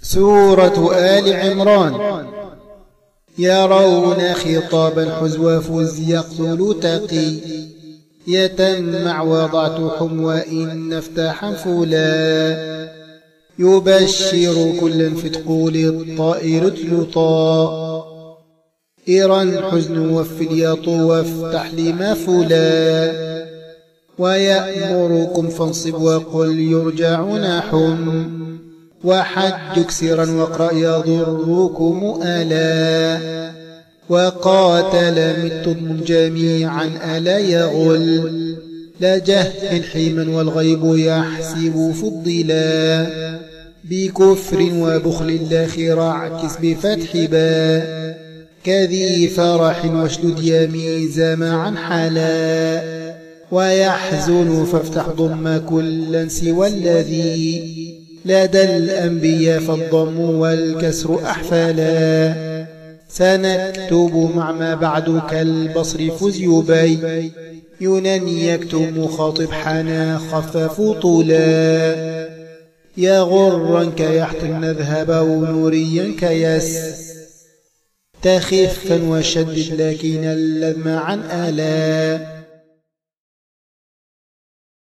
سورة آل عمران. يرون خطاب الحزو فز يقتل تقي يتمع وضعت حموى إن افتح فلا يبشر كلا في تقول الطائر تلطا إيران حزن وفي اليطو وافتح لما فلا ويأمركم فانصب وقل يرجعون حم وحج كسرا واقرأ يضركم ألا وقاتل متم جميعا ألا يغل لجهل حيما والغيب يحسب فضلا بكفر وبخل الآخر اعكس بفتح باء كذي فرح واشدد يميز معا حلا ويحزن فافتح ضم كلا سوى الذي لدى الأنبياء فالضم والكسر أحفلا سنكتب مع ما بعد كالبصر فز يبي ينن يكتب مخاطب حنا خفف طولا يغرا كيحطم نذهب ونوريا كيس تخفا وشدد لكن اللذم عن آلا